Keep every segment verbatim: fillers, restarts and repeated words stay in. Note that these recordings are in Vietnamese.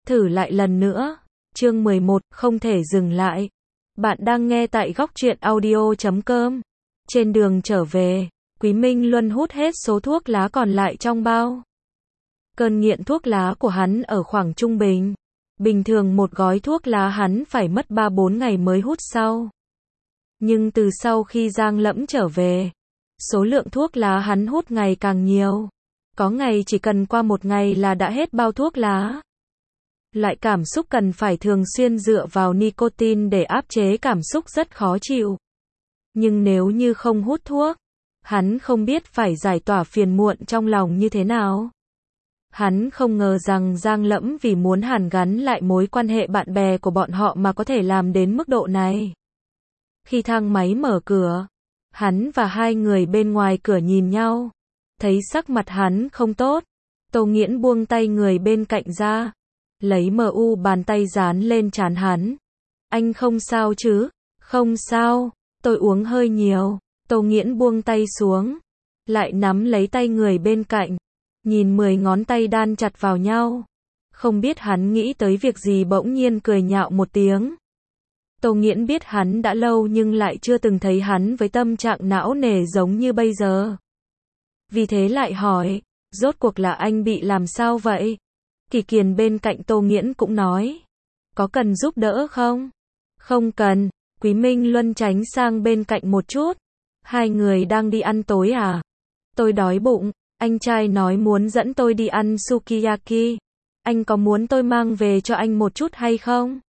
Thử lại lần nữa. Chương mười một, không thể dừng lại. Bạn đang nghe tại góc truyện audio chấm com. Trên đường trở về, Quý Minh Luân hút hết số thuốc lá còn lại trong bao. Cơn nghiện thuốc lá của hắn ở khoảng trung bình. Bình thường một gói thuốc lá hắn phải mất ba bốn ngày mới hút sau. Nhưng từ sau khi Giang Lẫm trở về, số lượng thuốc lá hắn hút ngày càng nhiều. Có ngày chỉ cần qua một ngày là đã hết bao thuốc lá. Loại cảm xúc cần phải thường xuyên dựa vào nicotine để áp chế cảm xúc rất khó chịu. Nhưng nếu như không hút thuốc, hắn không biết phải giải tỏa phiền muộn trong lòng như thế nào. Hắn không ngờ rằng Giang Lẫm vì muốn hàn gắn lại mối quan hệ bạn bè của bọn họ mà có thể làm đến mức độ này. Khi thang máy mở cửa, hắn và hai người bên ngoài cửa nhìn nhau. Thấy sắc mặt hắn không tốt, Tô Nghiễn buông tay người bên cạnh ra, lấy mờ u bàn tay dán lên trán hắn. Anh không sao chứ? Không sao, tôi uống hơi nhiều. Tô Nghiễn buông tay xuống, lại nắm lấy tay người bên cạnh, nhìn mười ngón tay đan chặt vào nhau. Không biết hắn nghĩ tới việc gì bỗng nhiên cười nhạo một tiếng. Tô Nghiễn biết hắn đã lâu nhưng lại chưa từng thấy hắn với tâm trạng não nề giống như bây giờ. Vì thế lại hỏi, rốt cuộc là anh bị làm sao vậy? Kỳ Kiền bên cạnh Tô Nghiễn cũng nói, có cần giúp đỡ không? Không cần. Quý Minh Luân tránh sang bên cạnh một chút. Hai người đang đi ăn tối à? Tôi đói bụng. Anh trai nói muốn dẫn tôi đi ăn sukiyaki. Anh có muốn tôi mang về cho anh một chút hay không?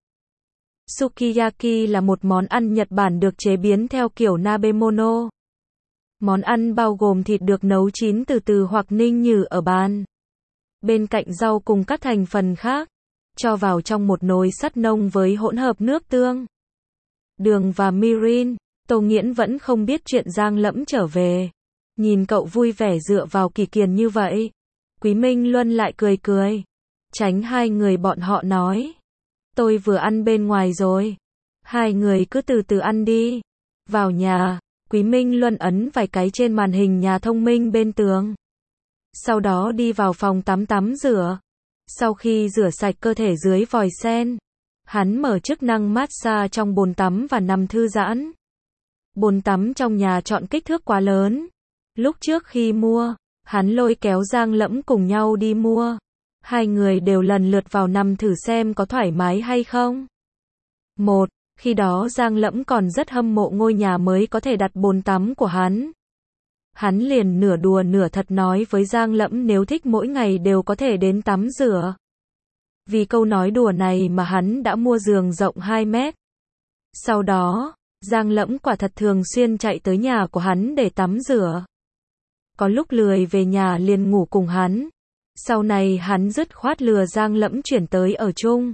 Sukiyaki là một món ăn Nhật Bản được chế biến theo kiểu Nabemono. Món ăn bao gồm thịt được nấu chín từ từ hoặc ninh nhừ ở bàn. Bên cạnh rau cùng các thành phần khác, cho vào trong một nồi sắt nông với hỗn hợp nước tương, đường và mirin. Tô Nghiễn vẫn không biết chuyện Giang Lẫm trở về. Nhìn cậu vui vẻ dựa vào Kỳ Kiền như vậy, Quý Minh Luân lại cười cười, tránh hai người bọn họ nói. Tôi vừa ăn bên ngoài rồi. Hai người cứ từ từ ăn đi. Vào nhà, Quý Minh Luân ấn vài cái trên màn hình nhà thông minh bên tường. Sau đó đi vào phòng tắm tắm rửa. Sau khi rửa sạch cơ thể dưới vòi sen, hắn mở chức năng massage trong bồn tắm và nằm thư giãn. Bồn tắm trong nhà chọn kích thước quá lớn. Lúc trước khi mua, hắn lôi kéo Giang Lẫm cùng nhau đi mua. Hai người đều lần lượt vào nằm thử xem có thoải mái hay không. Một, khi đó Giang Lẫm còn rất hâm mộ ngôi nhà mới có thể đặt bồn tắm của hắn. Hắn liền nửa đùa nửa thật nói với Giang Lẫm nếu thích mỗi ngày đều có thể đến tắm rửa. Vì câu nói đùa này mà hắn đã mua giường rộng hai mét. Sau đó, Giang Lẫm quả thật thường xuyên chạy tới nhà của hắn để tắm rửa. Có lúc lười về nhà liền ngủ cùng hắn. Sau này hắn dứt khoát lừa Giang Lẫm chuyển tới ở chung.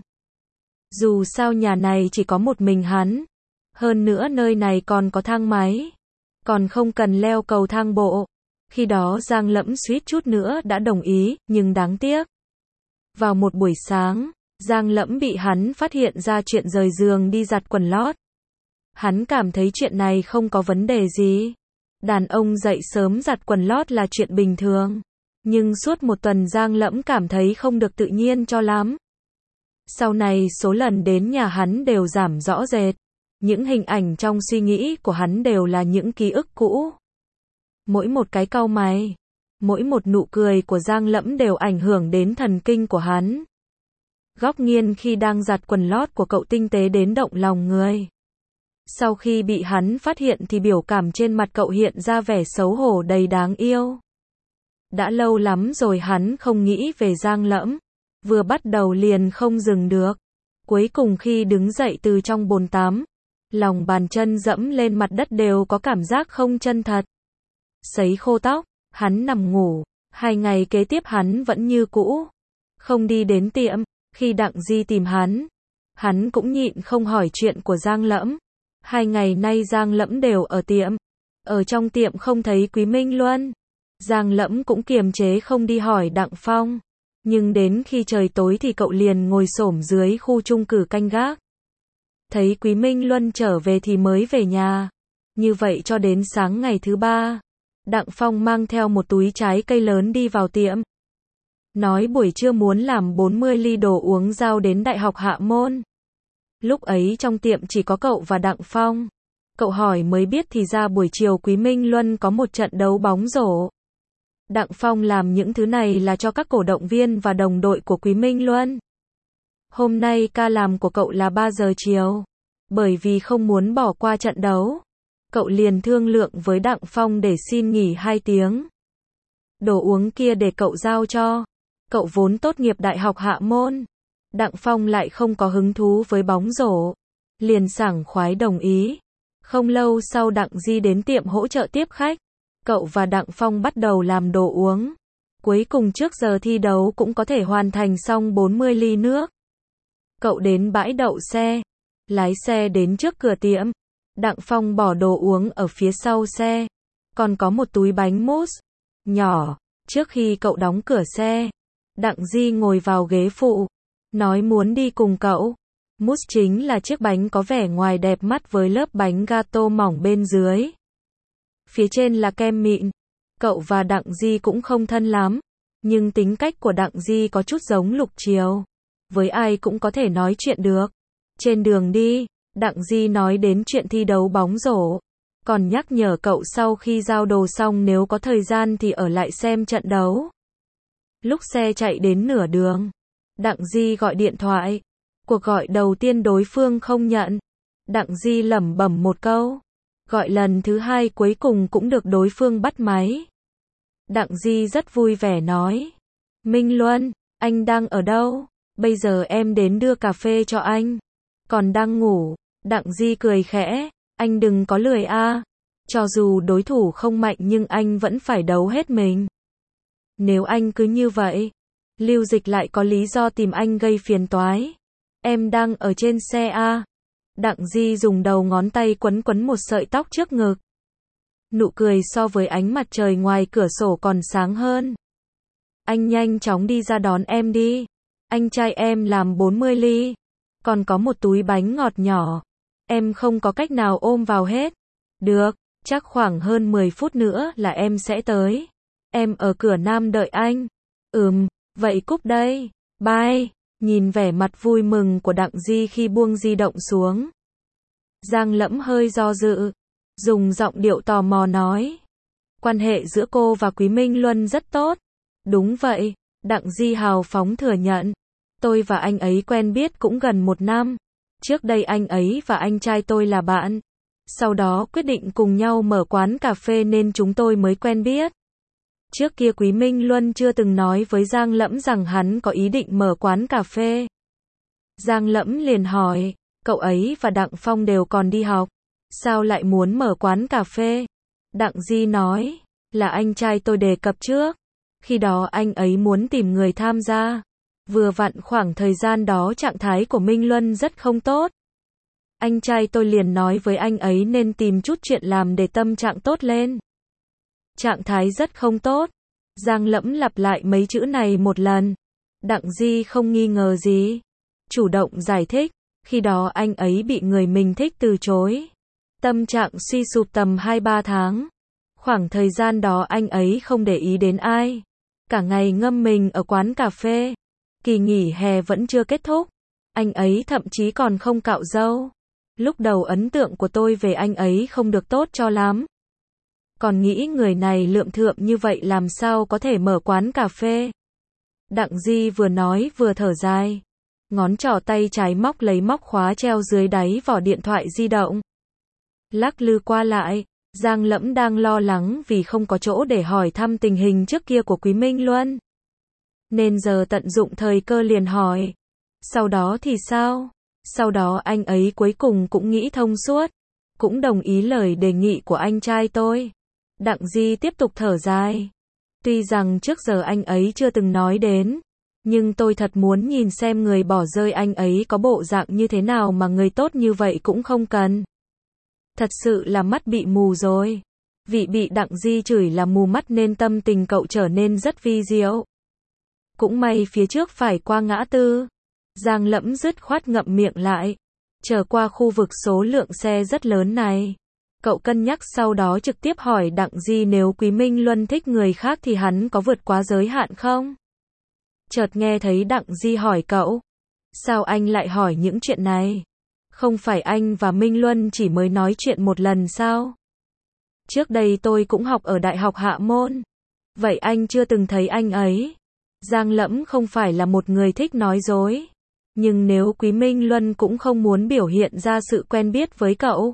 Dù sao nhà này chỉ có một mình hắn. Hơn nữa nơi này còn có thang máy. Còn không cần leo cầu thang bộ. Khi đó Giang Lẫm suýt chút nữa đã đồng ý, nhưng đáng tiếc. Vào một buổi sáng, Giang Lẫm bị hắn phát hiện ra chuyện rời giường đi giặt quần lót. Hắn cảm thấy chuyện này không có vấn đề gì. Đàn ông dậy sớm giặt quần lót là chuyện bình thường. Nhưng suốt một tuần Giang Lẫm cảm thấy không được tự nhiên cho lắm. Sau này số lần đến nhà hắn đều giảm rõ rệt. Những hình ảnh trong suy nghĩ của hắn đều là những ký ức cũ. Mỗi một cái cau mày, mỗi một nụ cười của Giang Lẫm đều ảnh hưởng đến thần kinh của hắn. Góc nghiêng khi đang giặt quần lót của cậu tinh tế đến động lòng người. Sau khi bị hắn phát hiện thì biểu cảm trên mặt cậu hiện ra vẻ xấu hổ đầy đáng yêu. Đã lâu lắm rồi hắn không nghĩ về Giang Lẫm. Vừa bắt đầu liền không dừng được. Cuối cùng khi đứng dậy từ trong bồn tắm, lòng bàn chân dẫm lên mặt đất đều có cảm giác không chân thật. Sấy khô tóc, hắn nằm ngủ. Hai ngày kế tiếp hắn vẫn như cũ. Không đi đến tiệm. Khi Đặng Di tìm hắn, hắn cũng nhịn không hỏi chuyện của Giang Lẫm. Hai ngày nay Giang Lẫm đều ở tiệm. Ở trong tiệm không thấy Quý Minh Luân. Giang Lẫm cũng kiềm chế không đi hỏi Đặng Phong. Nhưng đến khi trời tối thì cậu liền ngồi xổm dưới khu chung cư canh gác. Thấy Quý Minh Luân trở về thì mới về nhà. Như vậy cho đến sáng ngày thứ ba. Đặng Phong mang theo một túi trái cây lớn đi vào tiệm. nói buổi trưa muốn làm bốn mươi ly đồ uống giao đến Đại học Hạ Môn. Lúc ấy trong tiệm chỉ có cậu và Đặng Phong. Cậu hỏi mới biết thì ra buổi chiều Quý Minh Luân có một trận đấu bóng rổ. Đặng Phong làm những thứ này là cho các cổ động viên và đồng đội của Quý Minh Luân. Hôm nay ca làm của cậu là ba giờ chiều. Bởi vì không muốn bỏ qua trận đấu, cậu liền thương lượng với Đặng Phong để xin nghỉ hai tiếng. Đồ uống kia để cậu giao cho. Cậu vốn tốt nghiệp Đại học Hạ Môn. Đặng Phong lại không có hứng thú với bóng rổ. Liền sảng khoái đồng ý. Không lâu sau Đặng Di đến tiệm hỗ trợ tiếp khách. Cậu và Đặng Phong bắt đầu làm đồ uống. Cuối cùng trước giờ thi đấu cũng có thể hoàn thành xong bốn mươi ly nước. Cậu đến bãi đậu xe. Lái xe đến trước cửa tiệm. Đặng Phong bỏ đồ uống ở phía sau xe. Còn có một túi bánh mousse nhỏ. Trước khi cậu đóng cửa xe, Đặng Di ngồi vào ghế phụ. Nói muốn đi cùng cậu. Mousse chính là chiếc bánh có vẻ ngoài đẹp mắt với lớp bánh gato mỏng bên dưới. Phía trên là kem mịn. Cậu và Đặng Di cũng không thân lắm. Nhưng tính cách của Đặng Di có chút giống Lục Triều. Với ai cũng có thể nói chuyện được. Trên đường đi, Đặng Di nói đến chuyện thi đấu bóng rổ. Còn nhắc nhở cậu sau khi giao đồ xong nếu có thời gian thì ở lại xem trận đấu. Lúc xe chạy đến nửa đường, Đặng Di gọi điện thoại. Cuộc gọi đầu tiên đối phương không nhận. Đặng Di lẩm bẩm một câu. Gọi lần thứ hai cuối cùng cũng được đối phương bắt máy. Đặng Di rất vui vẻ nói. Minh Luân, anh đang ở đâu? Bây giờ em đến đưa cà phê cho anh. Còn đang ngủ. Đặng Di cười khẽ. Anh đừng có lười a. Cho dù đối thủ không mạnh nhưng anh vẫn phải đấu hết mình. Nếu anh cứ như vậy, Lưu Dịch lại có lý do tìm anh gây phiền toái. Em đang ở trên xe a. Đặng Di dùng đầu ngón tay quấn quấn một sợi tóc trước ngực. Nụ cười so với ánh mặt trời ngoài cửa sổ còn sáng hơn. Anh nhanh chóng đi ra đón em đi. Anh trai em làm bốn mươi ly. Còn có một túi bánh ngọt nhỏ. Em không có cách nào ôm vào hết. Được, chắc khoảng hơn mười phút nữa là em sẽ tới. Em ở cửa Nam đợi anh. Ừm, vậy cúp đây. Bye. Nhìn vẻ mặt vui mừng của Đặng Di khi buông di động xuống. Giang Lẫm hơi do dự. Dùng giọng điệu tò mò nói. Quan hệ giữa cô và Quý Minh Luân rất tốt. Đúng vậy, Đặng Di hào phóng thừa nhận. Tôi và anh ấy quen biết cũng gần một năm. Trước đây anh ấy và anh trai tôi là bạn. Sau đó quyết định cùng nhau mở quán cà phê nên chúng tôi mới quen biết. Trước kia Quý Minh Luân chưa từng nói với Giang Lẫm rằng hắn có ý định mở quán cà phê. Giang Lẫm liền hỏi, cậu ấy và Đặng Phong đều còn đi học. Sao lại muốn mở quán cà phê? Đặng Di nói, là anh trai tôi đề cập trước. Khi đó anh ấy muốn tìm người tham gia. Vừa vặn khoảng thời gian đó trạng thái của Minh Luân rất không tốt. Anh trai tôi liền nói với anh ấy nên tìm chút chuyện làm để tâm trạng tốt lên. Trạng thái rất không tốt. Giang Lẫm lặp lại mấy chữ này một lần. Đặng Di không nghi ngờ gì. Chủ động giải thích. Khi đó anh ấy bị người mình thích từ chối. Tâm trạng suy sụp tầm hai ba tháng. Khoảng thời gian đó anh ấy không để ý đến ai. Cả ngày ngâm mình ở quán cà phê. Kỳ nghỉ hè vẫn chưa kết thúc. Anh ấy thậm chí còn không cạo râu. Lúc đầu ấn tượng của tôi về anh ấy không được tốt cho lắm. Còn nghĩ người này lượm thượm như vậy làm sao có thể mở quán cà phê. Đặng Di vừa nói vừa thở dài. Ngón trỏ tay trái móc lấy móc khóa treo dưới đáy vỏ điện thoại di động. Lắc lư qua lại. Giang Lẫm đang lo lắng vì không có chỗ để hỏi thăm tình hình trước kia của Quý Minh Luân. Nên giờ tận dụng thời cơ liền hỏi. Sau đó thì sao? Sau đó anh ấy cuối cùng cũng nghĩ thông suốt. Cũng đồng ý lời đề nghị của anh trai tôi. Đặng Di tiếp tục thở dài. Tuy rằng trước giờ anh ấy chưa từng nói đến. Nhưng tôi thật muốn nhìn xem người bỏ rơi anh ấy có bộ dạng như thế nào mà người tốt như vậy cũng không cần. Thật sự là mắt bị mù rồi. Vị bị Đặng Di chửi là mù mắt nên tâm tình cậu trở nên rất vi diệu. Cũng may phía trước phải qua ngã tư. Giang Lẫm dứt khoát ngậm miệng lại. Trở qua khu vực số lượng xe rất lớn này. Cậu cân nhắc sau đó trực tiếp hỏi Đặng Di nếu Quý Minh Luân thích người khác thì hắn có vượt quá giới hạn không? chợt nghe thấy Đặng Di hỏi cậu. Sao anh lại hỏi những chuyện này? Không phải anh và Minh Luân chỉ mới nói chuyện một lần sao? Trước đây tôi cũng học ở Đại học Hạ Môn. Vậy anh chưa từng thấy anh ấy? Giang Lẫm không phải là một người thích nói dối. Nhưng nếu Quý Minh Luân cũng không muốn biểu hiện ra sự quen biết với cậu,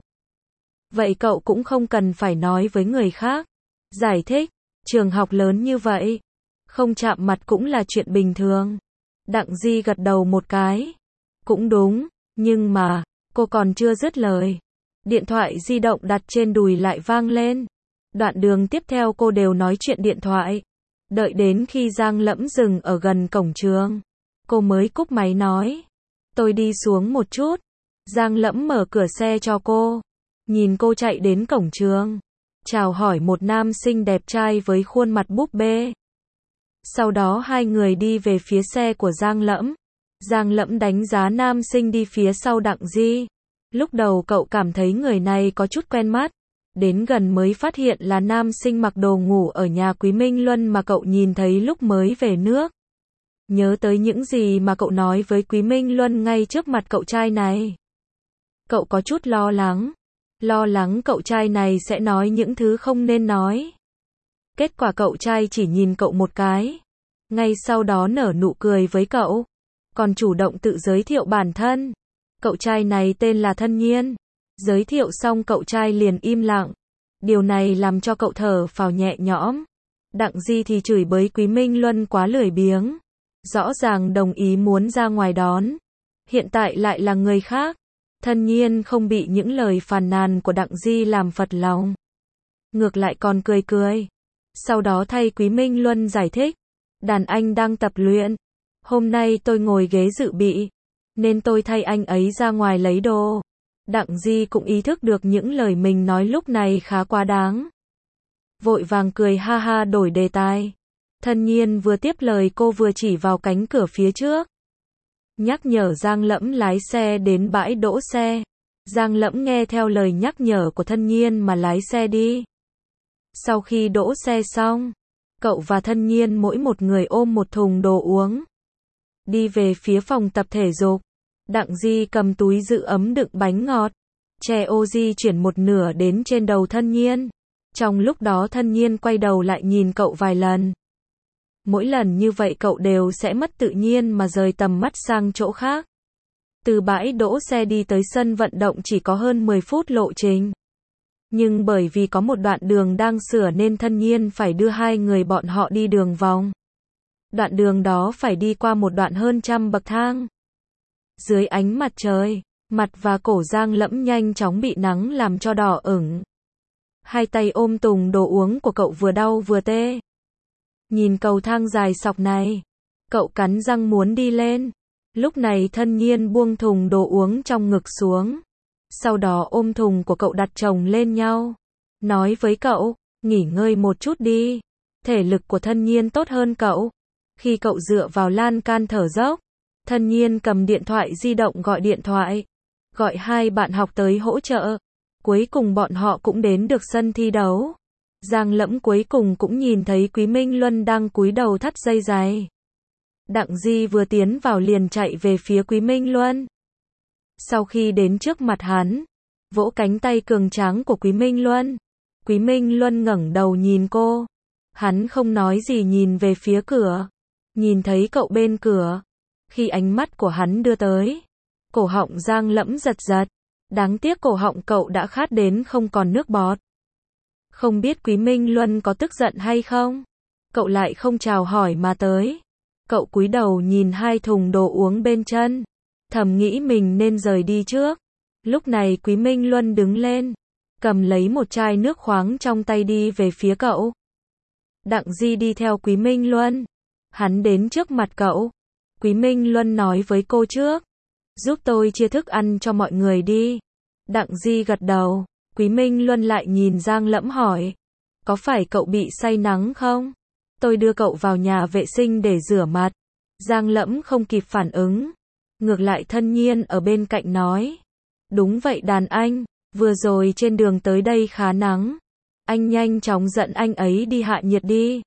vậy cậu cũng không cần phải nói với người khác. Giải thích, trường học lớn như vậy, không chạm mặt cũng là chuyện bình thường. Đặng Di gật đầu một cái. Cũng đúng, nhưng mà, cô còn chưa dứt lời. Điện thoại di động đặt trên đùi lại vang lên. Đoạn đường tiếp theo cô đều nói chuyện điện thoại. Đợi đến khi Giang Lẫm dừng ở gần cổng trường, cô mới cúp máy nói. Tôi đi xuống một chút. Giang Lẫm mở cửa xe cho cô. Nhìn cô chạy đến cổng trường, chào hỏi một nam sinh đẹp trai với khuôn mặt búp bê. Sau đó hai người đi về phía xe của Giang Lẫm. Giang Lẫm đánh giá nam sinh đi phía sau Đặng Di. Lúc đầu cậu cảm thấy người này có chút quen mắt. Đến gần mới phát hiện là nam sinh mặc đồ ngủ ở nhà Quý Minh Luân mà cậu nhìn thấy lúc mới về nước. Nhớ tới những gì mà cậu nói với Quý Minh Luân ngay trước mặt cậu trai này. Cậu có chút lo lắng. Lo lắng cậu trai này sẽ nói những thứ không nên nói. Kết quả cậu trai chỉ nhìn cậu một cái. Ngay sau đó nở nụ cười với cậu. Còn chủ động tự giới thiệu bản thân. Cậu trai này tên là Thân Nhiên. Giới thiệu xong cậu trai liền im lặng. Điều này làm cho cậu thở phào nhẹ nhõm. Đặng Di thì chửi bới Quý Minh Luân quá lười biếng. Rõ ràng đồng ý muốn ra ngoài đón. Hiện tại lại là người khác. Thân Nhiên không bị những lời phàn nàn của Đặng Di làm phật lòng. Ngược lại còn cười cười. Sau đó thay Quý Minh Luân giải thích. Đàn anh đang tập luyện. Hôm nay tôi ngồi ghế dự bị. Nên tôi thay anh ấy ra ngoài lấy đồ. Đặng Di cũng ý thức được những lời mình nói lúc này khá quá đáng. Vội vàng cười ha ha đổi đề tài. Thân Nhiên vừa tiếp lời cô vừa chỉ vào cánh cửa phía trước. Nhắc nhở Giang Lẫm lái xe đến bãi đỗ xe. Giang Lẫm nghe theo lời nhắc nhở của Thân Nhiên mà lái xe đi. Sau khi đỗ xe xong, cậu và Thân Nhiên mỗi một người ôm một thùng đồ uống. Đi về phía phòng tập thể dục. Đặng Di cầm túi giữ ấm đựng bánh ngọt. Che ô di chuyển một nửa đến trên đầu Thân Nhiên. Trong lúc đó Thân Nhiên quay đầu lại nhìn cậu vài lần. Mỗi lần như vậy cậu đều sẽ mất tự nhiên mà rời tầm mắt sang chỗ khác. Từ bãi đỗ xe đi tới sân vận động chỉ có hơn mười phút lộ trình. Nhưng bởi vì có một đoạn đường đang sửa nên Thân Nhiên phải đưa hai người bọn họ đi đường vòng. Đoạn đường đó phải đi qua một đoạn hơn trăm bậc thang. Dưới ánh mặt trời, mặt và cổ Giang Lẫm nhanh chóng bị nắng làm cho đỏ ửng. Hai tay ôm thùng đồ uống của cậu vừa đau vừa tê. Nhìn cầu thang dài sọc này, cậu cắn răng muốn đi lên. Lúc này Thân Nhiên buông thùng đồ uống trong ngực xuống. Sau đó ôm thùng của cậu đặt chồng lên nhau. Nói với cậu, nghỉ ngơi một chút đi. Thể lực của Thân Nhiên tốt hơn cậu. Khi cậu dựa vào lan can thở dốc, Thân Nhiên cầm điện thoại di động gọi điện thoại. Gọi hai bạn học tới hỗ trợ. Cuối cùng bọn họ cũng đến được sân thi đấu. Giang Lẫm cuối cùng cũng nhìn thấy Quý Minh Luân đang cúi đầu thắt dây giày. Đặng Di vừa tiến vào liền chạy về phía Quý Minh Luân. Sau khi đến trước mặt hắn, vỗ cánh tay cường tráng của Quý Minh Luân. Quý Minh Luân ngẩng đầu nhìn cô. Hắn không nói gì nhìn về phía cửa. Nhìn thấy cậu bên cửa. Khi ánh mắt của hắn đưa tới, cổ họng Giang Lẫm giật giật. Đáng tiếc cổ họng cậu đã khát đến không còn nước bọt. Không biết Quý Minh Luân có tức giận hay không? Cậu lại không chào hỏi mà tới. Cậu cúi đầu nhìn hai thùng đồ uống bên chân. Thầm nghĩ mình nên rời đi trước. Lúc này Quý Minh Luân đứng lên. Cầm lấy một chai nước khoáng trong tay đi về phía cậu. Đặng Di đi theo Quý Minh Luân. Hắn đến trước mặt cậu. Quý Minh Luân nói với cô trước. Giúp tôi chia thức ăn cho mọi người đi. Đặng Di gật đầu. Quý Minh Luân lại nhìn Giang Lẫm hỏi. Có phải cậu bị say nắng không? Tôi đưa cậu vào nhà vệ sinh để rửa mặt. Giang Lẫm không kịp phản ứng. Ngược lại Thân Nhiên ở bên cạnh nói. Đúng vậy đàn anh, vừa rồi trên đường tới đây khá nắng. Anh nhanh chóng dẫn anh ấy đi hạ nhiệt đi.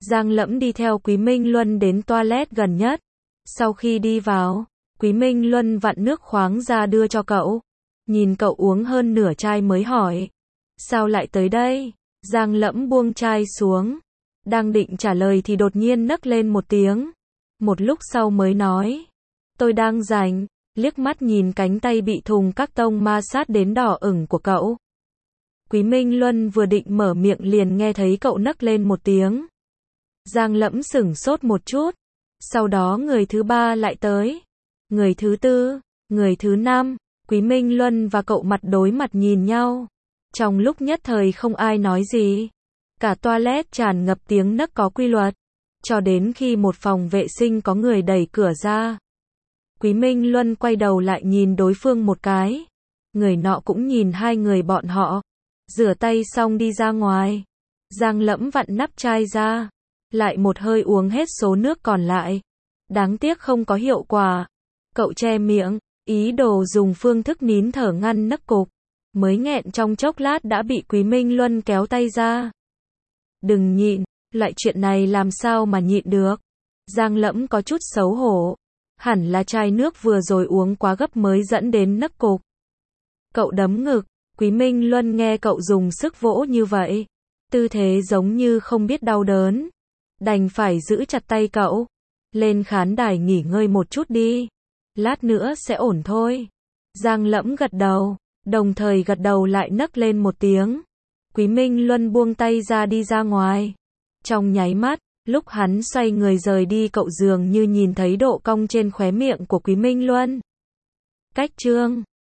Giang Lẫm đi theo Quý Minh Luân đến toilet gần nhất. Sau khi đi vào, Quý Minh Luân vặn nước khoáng ra đưa cho cậu. Nhìn cậu uống hơn nửa chai mới hỏi. Sao lại tới đây? Giang Lẫm buông chai xuống. Đang định trả lời thì đột nhiên nấc lên một tiếng. Một lúc sau mới nói. Tôi đang rảnh, liếc mắt nhìn cánh tay bị thùng các tông ma sát đến đỏ ửng của cậu. Quý Minh Luân vừa định mở miệng liền nghe thấy cậu nấc lên một tiếng. Giang Lẫm sửng sốt một chút. Sau đó người thứ ba lại tới. Người thứ tư, người thứ năm, Quý Minh Luân và cậu mặt đối mặt nhìn nhau. Trong lúc nhất thời không ai nói gì. Cả toilet tràn ngập tiếng nấc có quy luật. Cho đến khi một phòng vệ sinh có người đẩy cửa ra. Quý Minh Luân quay đầu lại nhìn đối phương một cái. Người nọ cũng nhìn hai người bọn họ. Rửa tay xong đi ra ngoài. Giang Lẫm vặn nắp chai ra. Lại một hơi uống hết số nước còn lại. Đáng tiếc không có hiệu quả. Cậu che miệng, ý đồ dùng phương thức nín thở ngăn nấc cục. Mới nghẹn trong chốc lát đã bị Quý Minh Luân kéo tay ra. Đừng nhịn, loại chuyện này làm sao mà nhịn được. Giang Lẫm có chút xấu hổ. Hẳn là chai nước vừa rồi uống quá gấp mới dẫn đến nấc cục. Cậu đấm ngực, Quý Minh Luân nghe cậu dùng sức vỗ như vậy. Tư thế giống như không biết đau đớn. Đành phải giữ chặt tay cậu. Lên khán đài nghỉ ngơi một chút đi. Lát nữa sẽ ổn thôi. Giang Lẫm gật đầu, đồng thời gật đầu lại nấc lên một tiếng. Quý Minh Luân buông tay ra đi ra ngoài. Trong nháy mắt, lúc hắn xoay người rời đi cậu dường như nhìn thấy độ cong trên khóe miệng của Quý Minh Luân. Cách chương